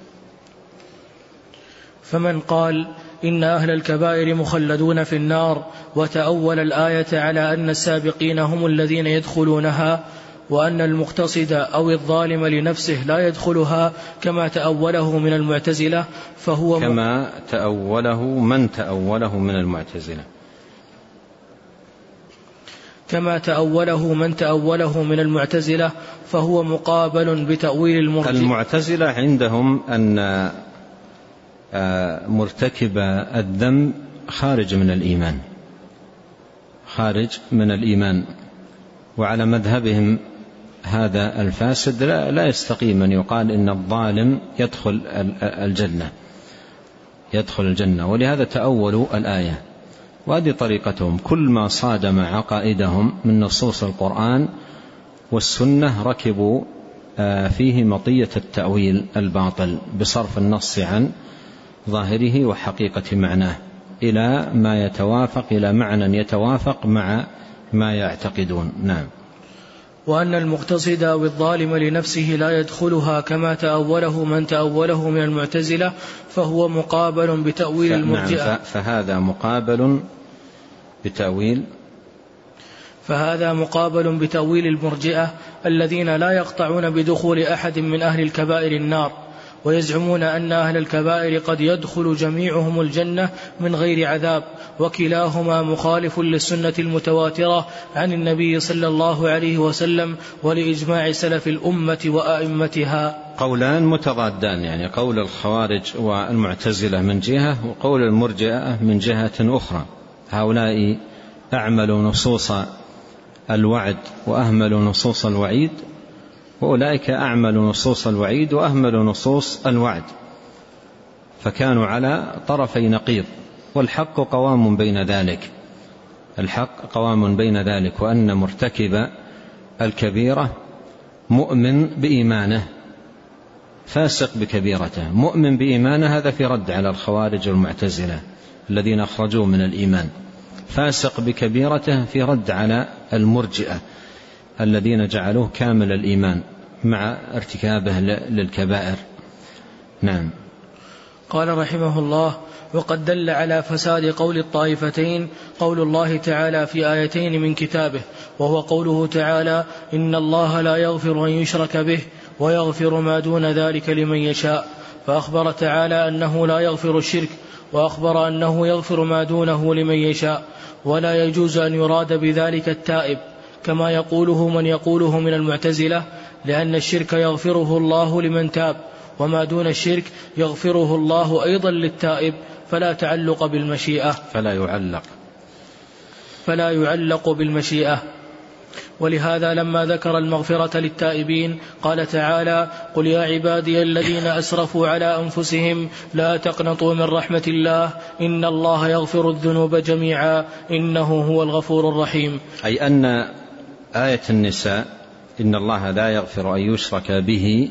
فمن قال إن أهل الكبائر مخلدون في النار وتأول الآية على أن السابقين هم الذين يدخلونها، وأن المقتصد أو الظالم لنفسه لا يدخلها كما تأوله من المعتزلة، فهو كما تأوله من تأوله من المعتزلة كما تأوله من تأوله من المعتزلة فهو مقابل بتأويل المرجئة. المعتزلة عندهم أن مرتكب الذنب خارج من الإيمان، خارج من الإيمان، وعلى مذهبهم هذا الفاسد لا, لا يستقيم أن يقال إن الظالم يدخل الجنة، يدخل الجنة. ولهذا تأولوا الآية، وهذه طريقتهم، كل ما صادم عقائدهم من نصوص القرآن والسنة ركبوا فيه مطية التأويل الباطل بصرف النص عن ظاهره وحقيقة معناه إلى ما يتوافق إلى معنى يتوافق مع ما يعتقدون. نعم. وأن المقتصد والظالم لنفسه لا يدخلها كما تأوله من تأوله من المعتزلة، فهو مقابل بتأويل المرجئة. نعم، فهذا مقابل بتأويل فهذا مقابل بتأويل المرجئة الذين لا يقطعون بدخول أحد من أهل الكبائر النار، ويزعمون أن أهل الكبائر قد يدخل جميعهم الجنة من غير عذاب، وكلاهما مخالف للسنة المتواترة عن النبي صلى الله عليه وسلم ولإجماع سلف الأمة وأئمتها. قولان متضادان، يعني قول الخوارج والمعتزلة من جهة، وقول المرجئة من جهة أخرى. هؤلاء أعملوا نصوص الوعد وأهملوا نصوص الوعيد، وأولئك أعملوا نصوص الوعيد وأهملوا نصوص الوعد، فكانوا على طرفي نقيض، والحق قوام بين ذلك. الحق قوام بين ذلك، وأن مرتكب الكبيرة مؤمن بإيمانه فاسق بكبيرته. مؤمن بإيمانه هذا في رد على الخوارج والمعتزلة الذين أخرجوه من الإيمان، فاسق بكبيرته في رد على المرجئة الذين جعلوه كامل الإيمان مع ارتكابه للكبائر. نعم. قال رحمه الله: وقد دل على فساد قول الطائفتين قول الله تعالى في آيتين من كتابه، وهو قوله تعالى: إن الله لا يغفر أن يشرك به ويغفر ما دون ذلك لمن يشاء، فأخبر تعالى أنه لا يغفر الشرك، وأخبر أنه يغفر ما دونه لمن يشاء، ولا يجوز أن يراد بذلك التائب كما يقوله من يقوله من المعتزلة، لأن الشرك يغفره الله لمن تاب، وما دون الشرك يغفره الله أيضا للتائب، فلا تعلق بالمشيئة فلا يعلق فلا يعلق بالمشيئة. ولهذا لما ذكر المغفرة للتائبين قال تعالى: قل يا عبادي الذين أسرفوا على أنفسهم لا تقنطوا من رحمة الله إن الله يغفر الذنوب جميعا إنه هو الغفور الرحيم. أي أن آية النساء إن الله لا يغفر أن يشرك به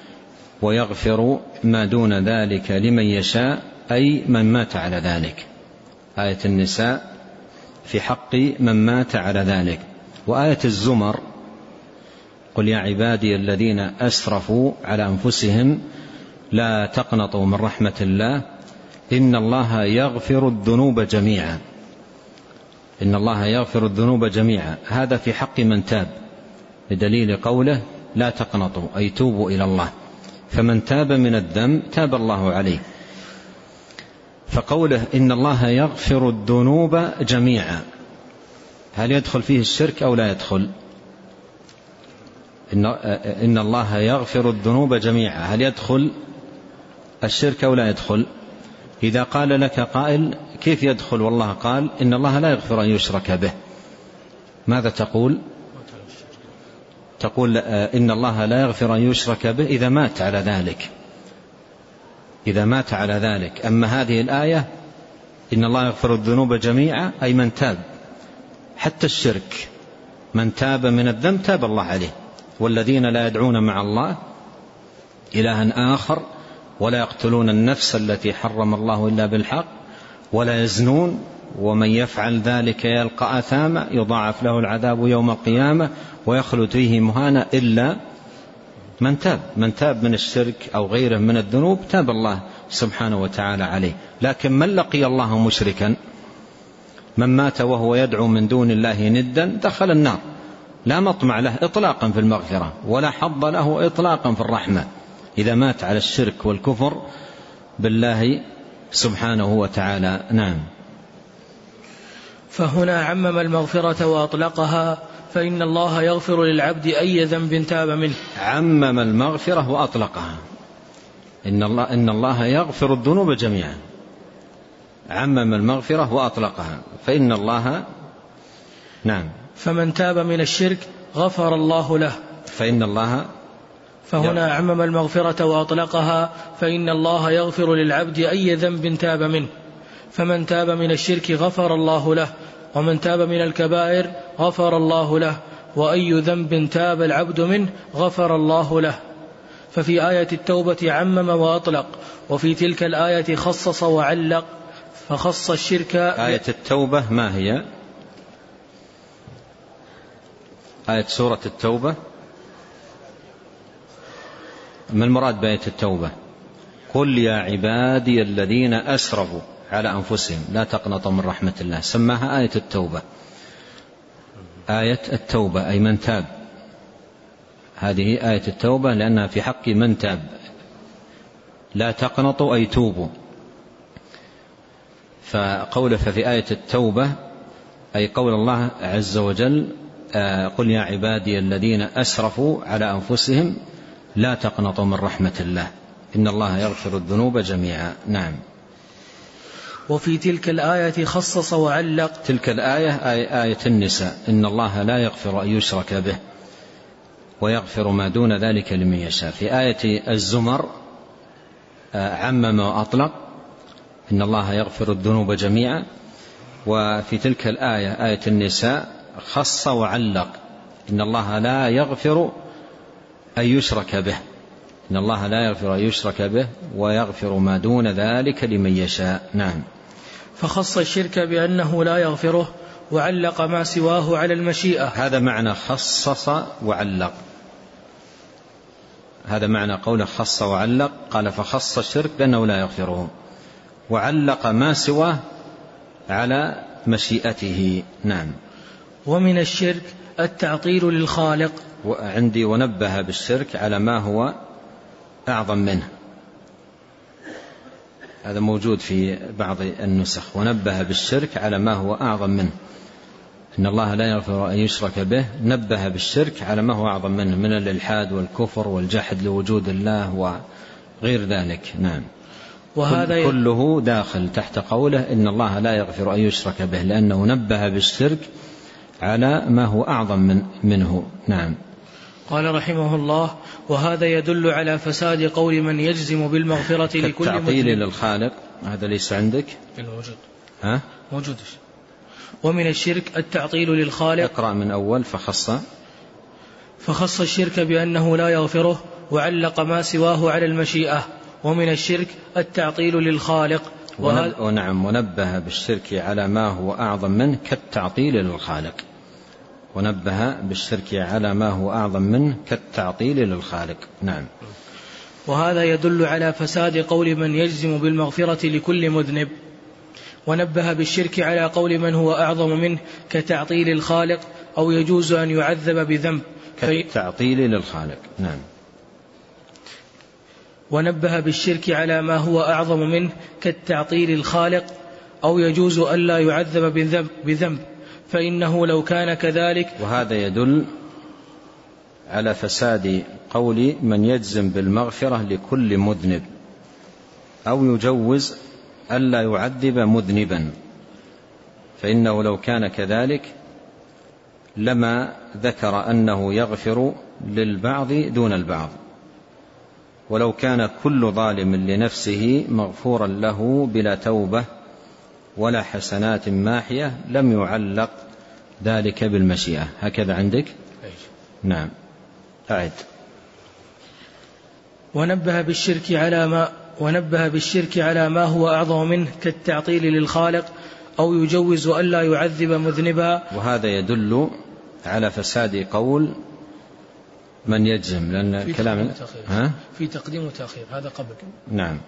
ويغفر ما دون ذلك لمن يشاء، أي من مات على ذلك. آية النساء في حق من مات على ذلك. وآية الزمر: قل يا عبادي الذين أسرفوا على أنفسهم لا تقنطوا من رحمة الله إن الله يغفر الذنوب جميعا. إن الله يغفر الذنوب جميعا، هذا في حق من تاب، بدليل قوله لا تقنطوا أي توبوا إلى الله، فمن تاب من الذنب تاب الله عليه. فقوله إن الله يغفر الذنوب جميعا، هل يدخل فيه الشرك أو لا يدخل؟ إن, إن الله يغفر الذنوب جميعا، هل يدخل الشرك أو لا يدخل؟ إذا قال لك قائل كيف يدخل والله قال إن الله لا يغفر أن يشرك به، ماذا تقول؟ تقول إن الله لا يغفر أن يشرك به إذا مات على ذلك، إذا مات على ذلك. أما هذه الآية إن الله يغفر الذنوب جميعا أي من تاب، حتى الشرك من تاب من الذنب تاب الله عليه. والذين لا يدعون مع الله إلها آخر ولا يقتلون النفس التي حرم الله إلا بالحق ولا يزنون ومن يفعل ذلك يلقى أثاما يضاعف له العذاب يوم القيامة ويخلد فيه مهانا إلا من تاب. من تاب من الشرك أو غيره من الذنوب تاب الله سبحانه وتعالى عليه. لكن من لقي الله مشركا، من مات وهو يدعو من دون الله ندا دخل النار، لا مطمع له إطلاقا في المغفرة ولا حظ له إطلاقا في الرحمة إذا مات على الشرك والكفر بالله سبحانه وتعالى. نعم. فهنا عمم المغفرة وأطلقها، فإن الله يغفر للعبد أي ذنب تاب منه. عمم المغفرة وأطلقها، إن الله, إن الله يغفر الذنوب جميعا، عمم المغفرة وأطلقها، فإن الله نعم فمن تاب من الشرك غفر الله له، فإن الله فهنا عمم المغفرة وأطلقها، فإن الله يغفر للعبد أي ذنب تاب منه، فمن تاب من الشرك غفر الله له، ومن تاب من الكبائر غفر الله له، وأي ذنب تاب العبد منه غفر الله له. ففي آية التوبة عمم وأطلق، وفي تلك الآية خصص وعلق، فخص الشرك. آية التوبة ما هي؟ آية سورة التوبة ما المراد بآية التوبة؟ قل يا عبادي الذين أسرفوا على أنفسهم لا تقنطوا من رحمة الله، سماها آية التوبة. آية التوبة أي من تاب، هذه آية التوبة لأنها في حق من تاب. لا تقنطوا أي توبوا، فقوله ففي آية التوبة أي قول الله عز وجل قل يا عبادي الذين أسرفوا على أنفسهم لا تقنطوا من رحمة الله إن الله يغفر الذنوب جميعا. نعم. وفي تلك الآية خصص وعلق. تلك الآية آية, آية النساء، إن الله لا يغفر أن يشرك به ويغفر ما دون ذلك لمن يشاء. في آية الزمر عمم وأطلق، إن الله يغفر الذنوب جميعا. وفي تلك الآية آية النساء خص وعلق، إن الله لا يغفر أن يشرك به، إن الله لا يغفر أن يشرك به ويغفر ما دون ذلك لمن يشاء. نعم. فخص الشرك بأنه لا يغفره، وعلق ما سواه على المشيئة. هذا معنى خصص وعلق، هذا معنى قوله خص وعلق. قال فخص الشرك بأنه لا يغفره، وعلق ما سواه على مشيئته. نعم. ومن الشرك التعطيل للخالق. وعندي ونبه بالشرك على ما هو أعظم منه، هذا موجود في بعض النسخ، ونبه بالشرك على ما هو أعظم منه، إن الله لا يغفر أن يشرك به، نبه بالشرك على ما هو أعظم منه من الإلحاد والكفر والجحد لوجود الله وغير ذلك. نعم. وهذا كله داخل تحت قوله إن الله لا يغفر أن يشرك به، لأنه نبه بالشرك على ما هو أعظم من منه. نعم. قال رحمه الله وهذا يدل على فساد قول من يجزم بالمغفرة لكل مذنب. التعطيل للخالق هذا ليس عندك؟ موجود. ها؟ موجود. ومن الشرك التعطيل للخالق. اقرأ من أول. فخص فخص الشرك بأنه لا يغفره، وعلق ما سواه على المشيئة. ومن الشرك التعطيل للخالق. ونب... ونعم. ونبه بالشرك على ما هو أعظم منه كالتعطيل للخالق، ونبه بالشرك على ما هو أعظم منه كالتعطيل للخالق. نعم. وهذا يدل على فساد قول من يجزم بالمغفرة لكل مذنب، ونبه بالشرك على قول من هو أعظم منه كتعطيل الخالق، أو يجوز أن يعذب بذنب كالتعطيل للخالق. نعم. ونبه بالشرك على ما هو أعظم منه كالتعطيل الخالق، أو يجوز ألا يعذب بذنب, بذنب فإنه لو كان كذلك. وهذا يدل على فساد قول من يجزم بالمغفرة لكل مذنب، أو يجوز ألا يعذب مذنبا، فإنه لو كان كذلك لما ذكر أنه يغفر للبعض دون البعض، ولو كان كل ظالم لنفسه مغفورا له بلا توبة ولا حسنات ماحية لم يعلق ذلك بالمشيئة. هكذا عندك؟ نعم. أعد. ونبه بالشرك على ما ونبه بالشرك على ما هو أعظم منه كالتعطيل للخالق، أو يجوز ألا يعذب مذنبا. وهذا يدل على فساد قول من يجزم، لأن الكلام ها؟ في تقديم وتأخير، هذا قبل. نعم.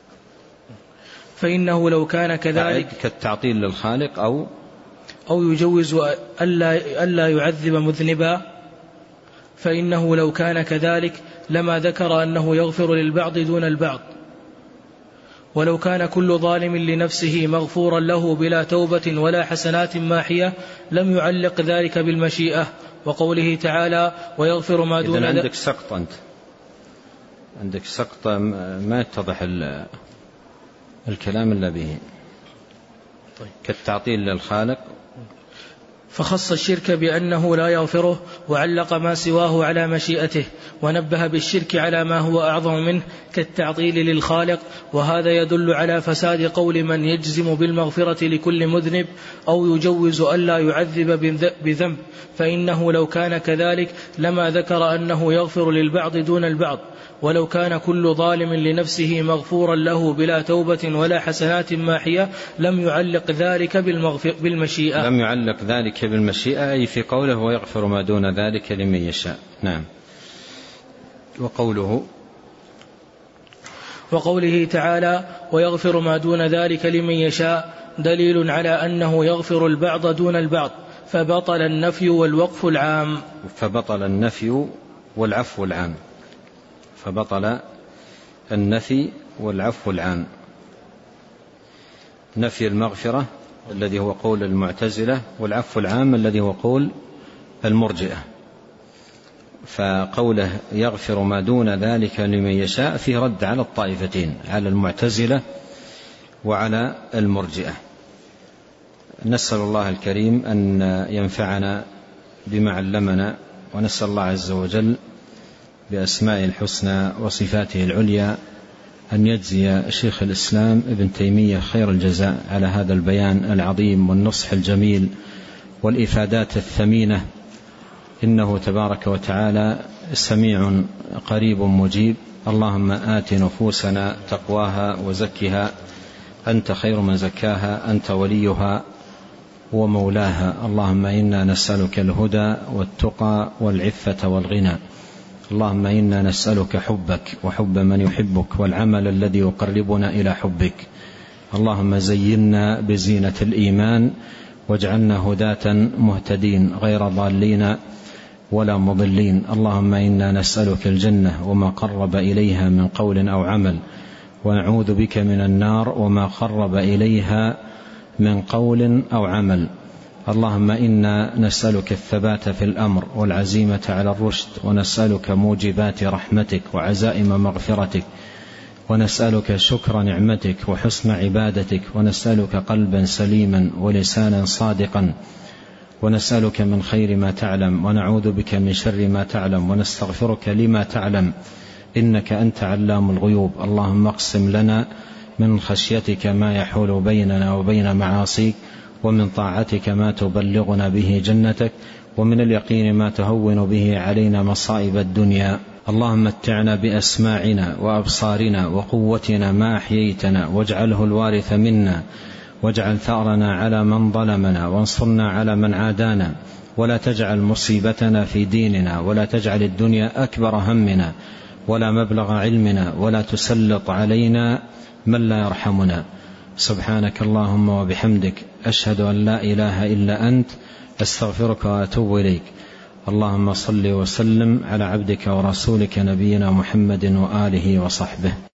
فإنه لو كان كذلك كالتعطيل للخالق، أو أو يجوز ألا, ألا يعذب مذنبا، فإنه لو كان كذلك لما ذكر أنه يغفر للبعض دون البعض. ولو كان كل ظالم لنفسه مغفورا له بلا توبة ولا حسنات ماحية لم يعلق ذلك بالمشيئة، وقوله تعالى ويغفر ما دون ذلك. عندك سقط، أنت عندك سقط ما يتضح الكلام إلا به. طيب. كالتعطيل للخالق. فخص الشرك بأنه لا يغفره، وعلق ما سواه على مشيئته، ونبه بالشرك على ما هو أعظم منه كالتعطيل للخالق. وهذا يدل على فساد قول من يجزم بالمغفرة لكل مذنب أو يجوز ألا يعذب بذنب، فإنه لو كان كذلك لما ذكر أنه يغفر للبعض دون البعض. ولو كان كل ظالم لنفسه مغفورا له بلا توبة ولا حسنات ماحية لم يعلق ذلك بالمشيئة. لم يعلق ذلك بالمشيئة أي في قوله ويغفر ما دون ذلك لمن يشاء. نعم. وقوله وقوله تعالى ويغفر ما دون ذلك لمن يشاء دليل على أنه يغفر البعض دون البعض، فبطل النفي والوقف العام. فبطل النفي والعفو العام. فبطل النفي والعفو العام. نفي المغفرة الذي هو قول المعتزلة، والعفو العام الذي هو قول المرجئة. فقوله يغفر ما دون ذلك لمن يشاء فيه رد على الطائفتين، على المعتزلة وعلى المرجئة. نسأل الله الكريم أن ينفعنا بما علمنا، ونسأل الله عز وجل بأسمائه الحسنى وصفاته العليا أن يجزي شيخ الإسلام ابن تيمية خير الجزاء على هذا البيان العظيم والنصح الجميل والإفادات الثمينة، إنه تبارك وتعالى سميع قريب مجيب. اللهم آت نفوسنا تقواها وزكها أنت خير من زكاها، أنت وليها ومولاها. اللهم إنا نسألك الهدى والتقى والعفة والغنى. اللهم إنا نسألك حبك وحب من يحبك والعمل الذي يقربنا إلى حبك. اللهم زينا بزينة الإيمان واجعلنا هداة مهتدين غير ضالين ولا مضلين. اللهم إنا نسألك الجنة وما قرب إليها من قول أو عمل، ونعوذ بك من النار وما قرب إليها من قول أو عمل. اللهم إنا نسألك الثبات في الأمر والعزيمة على الرشد، ونسألك موجبات رحمتك وعزائم مغفرتك، ونسألك شكر نعمتك وحسن عبادتك، ونسألك قلبا سليما ولسانا صادقا، ونسألك من خير ما تعلم ونعوذ بك من شر ما تعلم، ونستغفرك لما تعلم إنك أنت علام الغيوب. اللهم اقسم لنا من خشيتك ما يحول بيننا وبين معاصيك، ومن طاعتك ما تبلغنا به جنتك، ومن اليقين ما تهون به علينا مصائب الدنيا. اللهم متعنا بأسماعنا وأبصارنا وقوتنا ما أحييتنا، واجعله الوارث منا، واجعل ثأرنا على من ظلمنا، وانصرنا على من عادانا، ولا تجعل مصيبتنا في ديننا، ولا تجعل الدنيا أكبر همنا ولا مبلغ علمنا، ولا تسلط علينا من لا يرحمنا. سبحانك اللهم وبحمدك، أشهد أن لا إله إلا أنت، أستغفرك وأتوب إليك. اللهم صل وسلم على عبدك ورسولك نبينا محمد وآله وصحبه.